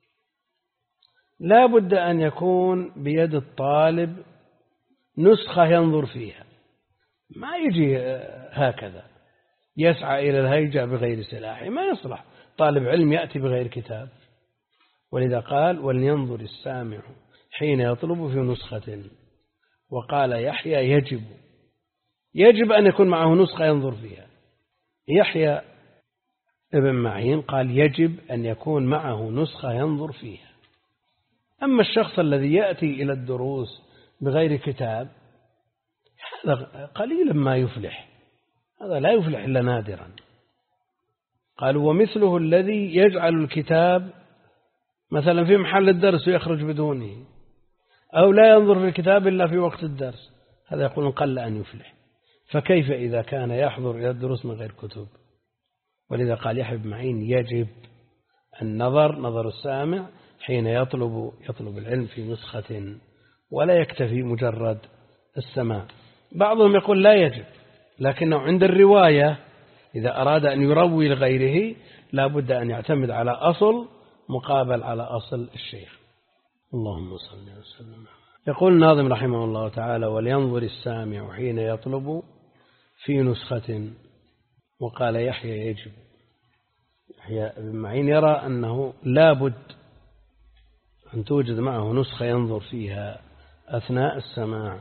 لا بد أن يكون بيد الطالب نسخة ينظر فيها، ما يجي هكذا يسعى إلى الهيجة بغير سلاح، ما يصلح طالب علم يأتي بغير كتاب. ولذا قال ولينظر السامع حين يطلب في نسخة، وقال يحيى يجب أن يكون معه نسخة ينظر فيها. يحيى ابن معين قال يجب أن يكون معه نسخة ينظر فيها. أما الشخص الذي يأتي إلى الدروس بغير كتاب، هذا قليلا ما يفلح، هذا لا يفلح إلا نادرا. قالوا ومثله الذي يجعل الكتاب مثلا في محل الدرس ويخرج بدونه، أو لا ينظر في الكتاب إلا في وقت الدرس، هذا يقولون قل أن يفلح. فكيف إذا كان يحضر إلى الدروس من غير كتب؟ ولذا قال يحيى بن معين يجب النظر، نظر السامع حين يطلب العلم في نسخة، ولا يكتفي مجرد السماع. بعضهم يقول لا يجب، لكنه عند الرواية إذا أراد أن يروي لغيره لا بد أن يعتمد على أصل مقابل على أصل الشيخ. اللهم صل وسلم. يقول الناظم رحمه الله تعالى: ولينظر السامع حين يطلب في نسخة. وقال يحيى يجب. يحيى بن معين يرى أنه لا بد أن توجد معه نسخة ينظر فيها أثناء السماع.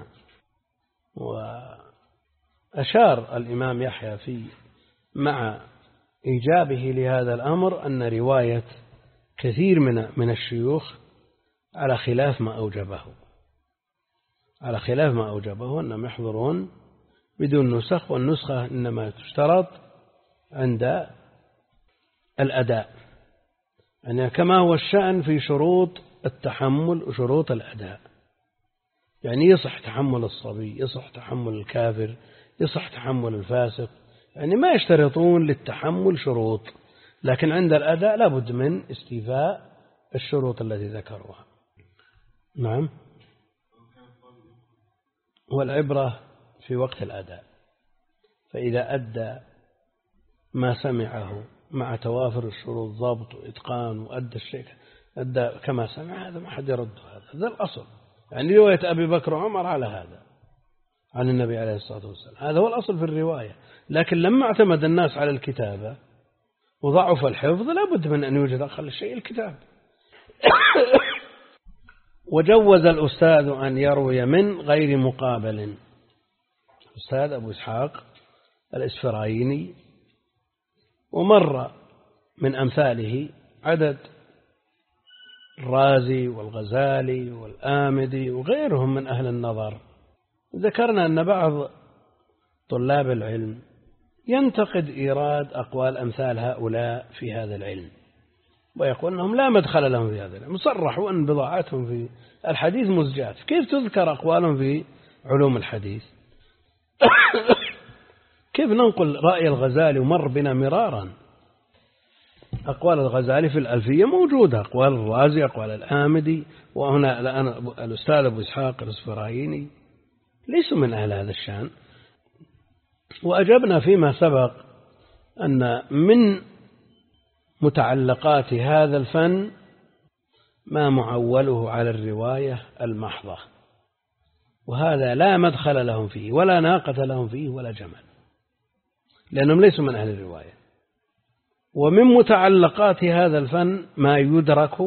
وأشار الإمام يحيى مع إيجابه لهذا الأمر أن رواية كثير من الشيوخ على خلاف ما أوجبه أنهم يحضرون بدون نسخ، والنسخة إنما تشترط عند الأداء، يعني كما هو الشأن في شروط التحمل وشروط الأداء. يعني يصح تحمل الصبي، يصح تحمل الكافر، يصح تحمل الفاسق، يعني ما يشترطون للتحمل شروط، لكن عند الأداء لا بد من استيفاء الشروط التي ذكروها. نعم. والعبرة في وقت الأداء، فإذا أدى ما سمعه مع توافر الشروط ضبط وإتقان وأدى الشيء أدى كما سمع، هذا ما حد يرد. هذا الأصل، يعني رواية أبي بكر وعمر على هذا عن النبي عليه الصلاة والسلام، هذا هو الأصل في الرواية. لكن لما اعتمد الناس على الكتابة وضعف الحفظ لا بد من أن يوجد أقل الشيء الكتاب. وجوز الأستاذ أن يروي من غير مقابل. الأستاذ أبو إسحاق الإسفرايني ومر من أمثاله عدد، الرازي والغزالي والآمدي وغيرهم من أهل النظر. ذكرنا أن بعض طلاب العلم ينتقد إيراد أقوال أمثال هؤلاء في هذا العلم، ويقول أنهم لا مدخل لهم في هذا العلم، صرحوا أن بضاعتهم في الحديث مزجات. كيف تذكر أقوالهم في علوم الحديث؟ كيف ننقل رأي الغزالي؟ ومر بنا مرارا أقوال الغزالي في الألفية موجودة، أقوال الرازي، أقوال الآمدي، وهنا الآن الأستاذ أبو إسحاق الإسفرايني ليسوا من أهل هذا الشأن. وأجبنا فيما سبق أن من متعلقات هذا الفن ما معوله على الرواية المحضة، وهذا لا مدخل لهم فيه ولا ناقة لهم فيه ولا جمل، لأنهم ليسوا من أهل الرواية. ومن متعلقات هذا الفن ما يدرك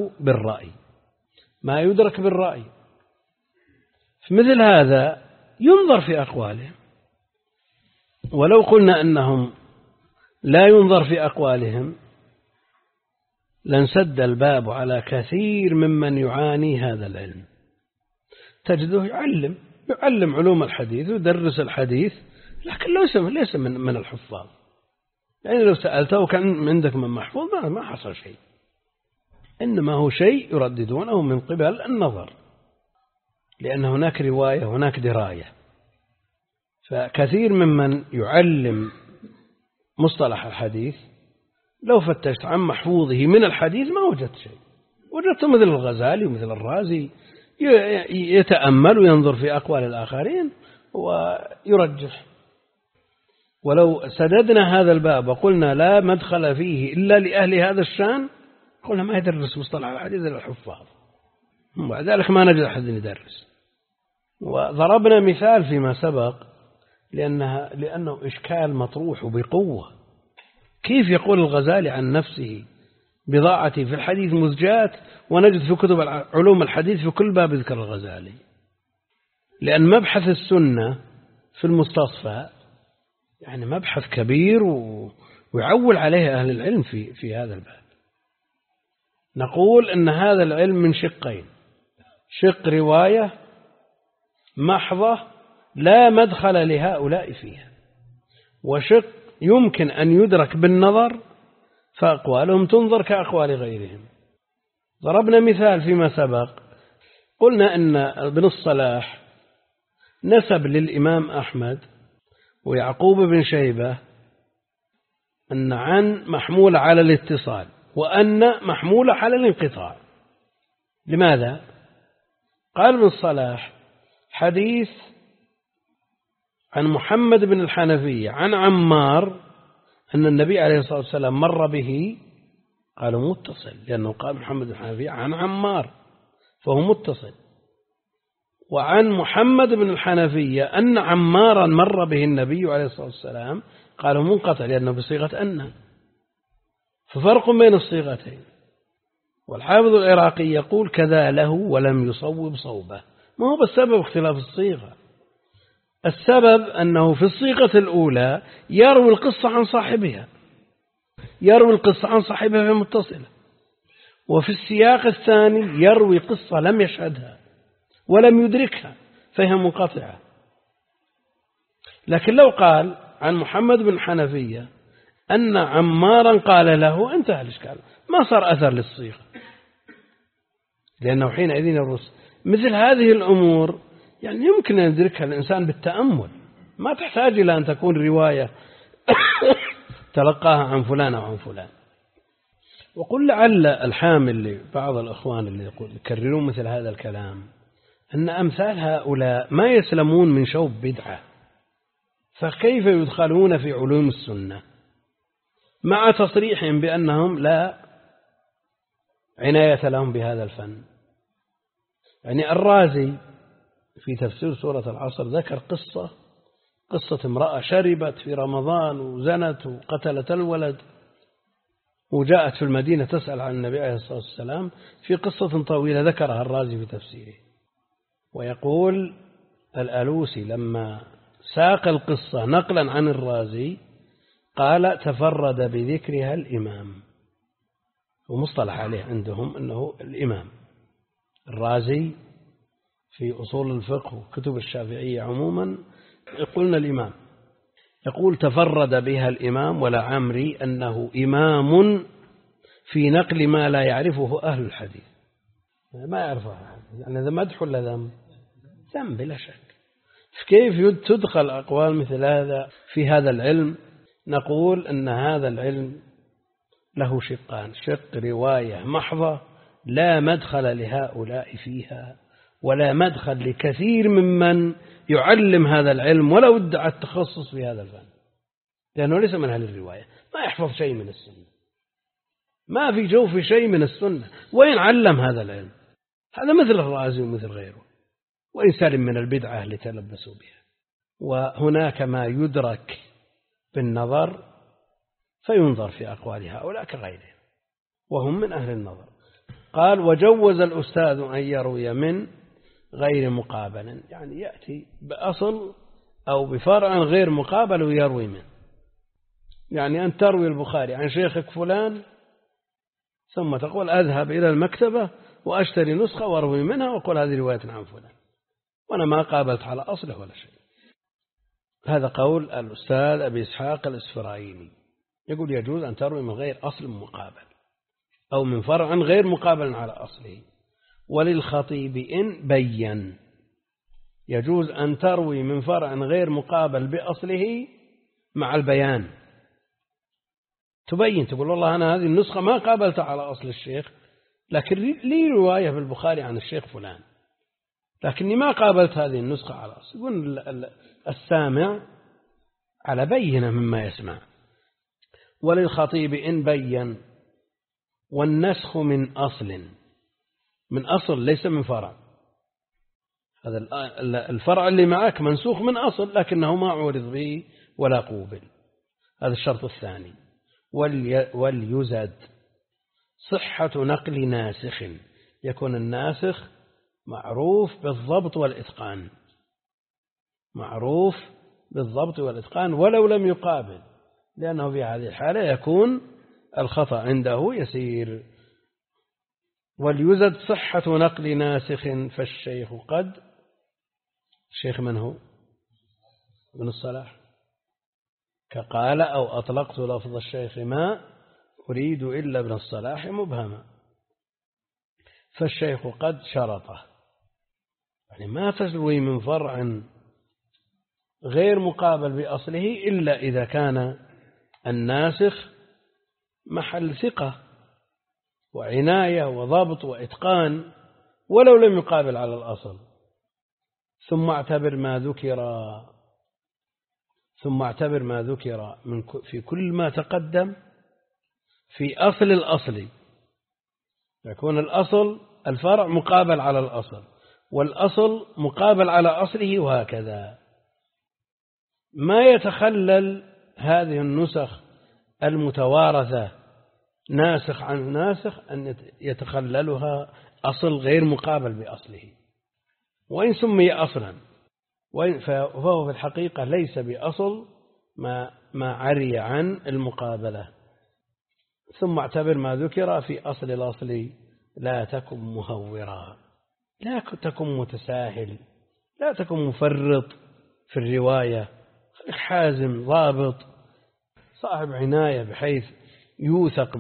بالرأي، في مثل هذا ينظر في أقوالهم. ولو قلنا أنهم لا ينظر في أقوالهم لانسد الباب على كثير ممن يعاني هذا العلم. تجده يعلم علوم الحديث ويدرس الحديث، لكن ليس من الحفاظ. يعني لو سألته كان عندك من محفوظ ما حصل شيء، إنما هو شيء يرددونه من قبل النظر، لأن هناك رواية هناك دراية. فكثير ممن يعلم مصطلح الحديث لو فتشت عن محفوظه من الحديث ما وجدت شيء. وجدت مثل الغزالي ومثل الرازي يتأمل وينظر في أقوال الآخرين ويرجح. ولو سددنا هذا الباب وقلنا لا مدخل فيه إلا لأهل هذا الشان، قلنا ما يدرس مصطلح الحديث إلا الحفاظ، وبعد ذلك ما نجد أحد يدرس. وضربنا مثال فيما سبق لأنه إشكال مطروح بقوة. كيف يقول الغزالي عن نفسه بضاعتي في الحديث مزجات، ونجد في كتب علوم الحديث في كل باب يذكر الغزالي؟ لأن مبحث السنة في المستصفى يعني مبحث كبير ويعول عليه أهل العلم في هذا الباب. نقول أن هذا العلم من شقين: شق رواية محضة لا مدخل لهؤلاء فيها، وشق يمكن أن يدرك بالنظر فأقوالهم تنظر كأقوال غيرهم. ضربنا مثال فيما سبق، قلنا أن ابن الصلاح نسب للإمام أحمد ويعقوب بن شيبة أن عن محمولة على الاتصال وأن محمولة على الانقطاع. لماذا؟ قال ابن الصلاح: حديث عن محمد بن الحنفية عن عمار أن النبي عليه الصلاة والسلام مر به، قالوا متصل، لأنه قال محمد بن الحنفية عن عمار فهو متصل. وعن محمد بن الحنفية أن عمارا مر به النبي عليه الصلاة والسلام، قالوا منقطع لأنه بصيغة أن، ففرق بين الصيغتين. والحافظ العراقي يقول: كذا له ولم يصوب صوبه. ما هو بالسبب اختلاف الصيغة، السبب أنه في الصيغة الأولى يروي القصة عن صاحبها، يروي القصة عن صاحبها في متصلة، وفي السياق الثاني يروي قصة لم يشهدها ولم يدركها فهي منقطعة. لكن لو قال عن محمد بن حنفية أن عمارا قال له، انتهى الإشكال، ما صار أثر للصيغة، لأنه حينئذ الرسل. مثل هذه الأمور يعني يمكن أن يدركها الإنسان بالتأمل، ما تحتاج إلى أن تكون رواية تلقاها عن فلان أو عن فلان. وقل لعل الحامل لبعض الأخوان اللي يكررون مثل هذا الكلام أن أمثال هؤلاء ما يسلمون من شوب بدعة، فكيف يدخلون في علوم السنة مع تصريحهم بأنهم لا عناية لهم بهذا الفن. يعني الرازي في تفسير سورة العصر ذكر قصة امرأة شربت في رمضان وزنت وقتلت الولد، وجاءت في المدينة تسأل عن النبي عليه الصلاة والسلام في قصة طويلة ذكرها الرازي في تفسيره. ويقول الألوسي لما ساق القصة نقلا عن الرازي قال: تفرد بذكرها الإمام، ومصطلح عليه عندهم أنه الإمام. الرازي في أصول الفقه وكتب الشافعية عموما يقولون الإمام، يقول: تفرد بها الإمام ولا عمري أنه إمام في نقل ما لا يعرفه أهل الحديث. ما يعرفه أحد، يعني هذا مدح ولا ذم؟ ذم بلا شك. كيف تدخل أقوال مثل هذا في هذا العلم؟ نقول أن هذا العلم له شقان: شق رواية محضة لا مدخل لهؤلاء فيها، ولا مدخل لكثير ممن يعلم هذا العلم ولو ادعى التخصص في هذا الفن، لأنه ليس من أهل الرواية، ما يحفظ شيء من السنة، ما في جوف شيء من السنة، وين علم هذا العلم؟ هذا مثل الرازي ومثل غيره، وإن سلم من البدعة اللي تلبسوا بها. وهناك ما يدرك بالنظر فينظر في أقوال هؤلاء كغيرهم، وهم من أهل النظر. قال: وجوز الأستاذ أن يروي من غير مقابل، يعني يأتي بأصل أو بفرع غير مقابل ويروي منه. يعني أن تروي البخاري عن شيخك فلان ثم تقول: أذهب إلى المكتبة وأشتري نسخة وأروي منها وأقول هذه رواية عن فلان، وأنا ما قابلت على أصله ولا شيء. هذا قول الأستاذ أبي إسحاق الإسفرايني، يقول: يجوز أن تروي من غير أصل مقابل أو من فرع غير مقابل على أصله. وللخطيب إن بين، يجوز أن تروي من فرع غير مقابل بأصله مع البيان، تبين تقول: والله أنا هذه النسخة ما قابلتها على أصل الشيخ، لكن لي رواية في البخاري عن الشيخ فلان، لكني ما قابلت هذه النسخة على أصل. يقول السامع على بينة مما يسمع. وللخطيب إن بين، والنسخ من أصل ليس من فرع. هذا الفرع اللي معك منسوخ من أصل لكنه ما عورض به ولا قوبل، هذا الشرط الثاني. وليزد صحة نقل ناسخ، يكون الناسخ معروف بالضبط والإتقان، معروف بالضبط والإتقان ولو لم يقابل، لأنه في هذه الحالة يكون الخطأ عنده يسير. وليزد صحة نقل ناسخ، فالشيخ قد، الشيخ من هو؟ ابن الصلاح، كقال: أو أطلقت لفظ الشيخ ما أريد إلا ابن الصلاح مبهما. فالشيخ قد شرطه، يعني ما تروي من فرع غير مقابل بأصله إلا إذا كان الناسخ محل ثقة وعناية وضبط وإتقان ولو لم يقابل على الأصل. ثم اعتبر ما ذكر في كل ما تقدم في أصل الأصل، يكون الأصل الفرع مقابل على الأصل والأصل مقابل على أصله، وهكذا. ما يتخلل هذه النسخ المتوارثة ناسخ عن ناسخ أن يتخللها أصل غير مقابل بأصله، وإن سمي أصلا فهو في الحقيقة ليس بأصل ما عري عن المقابلة. ثم اعتبر ما ذكر في أصل الأصل، لا تكن مهورا، لا تكن متساهل، لا تكن مفرط في الرواية، خليك حازم ضابط صاحب عناية بحيث يوثق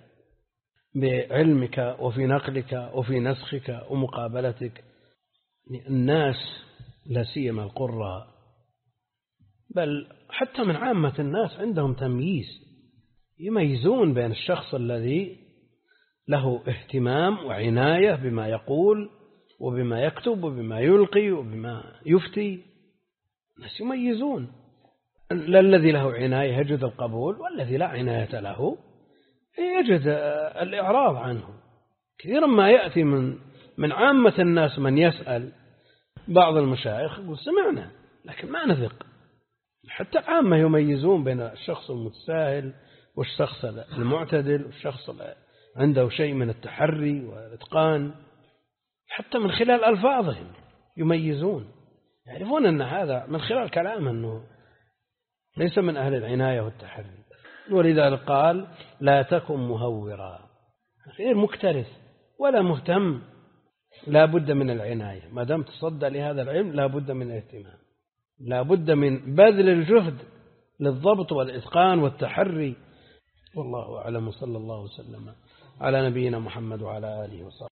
بعلمك وفي نقلك وفي نسخك ومقابلتك. الناس لا سيما القراء بل حتى من عامة الناس عندهم تمييز، يميزون بين الشخص الذي له اهتمام وعناية بما يقول وبما يكتب وبما يلقي وبما يفتي. الناس يميزون، الذي له عناية يجد القبول، والذي لا عناية له يجد الإعراض عنه. كثيرا ما يأتي من عامة الناس من يسأل بعض المشايخ يقول سمعنا لكن ما نثق. حتى عامة يميزون بين الشخص المتساهل والشخص المعتدل والشخص عنده شيء من التحري والإتقان، حتى من خلال ألفاظهم يميزون، يعرفون أن هذا من خلال كلامه أنه ليس من أهل العناية والتحري. ولذلك قال لا تكن مهورا، غير مكترث ولا مهتم، لا بد من العناية. ما دام تصدى لهذا العلم لا بد من الاهتمام، لا بد من بذل الجهد للضبط والإتقان والتحري. والله أعلم، صلى الله وسلم على نبينا محمد وعلى آله وصحبه.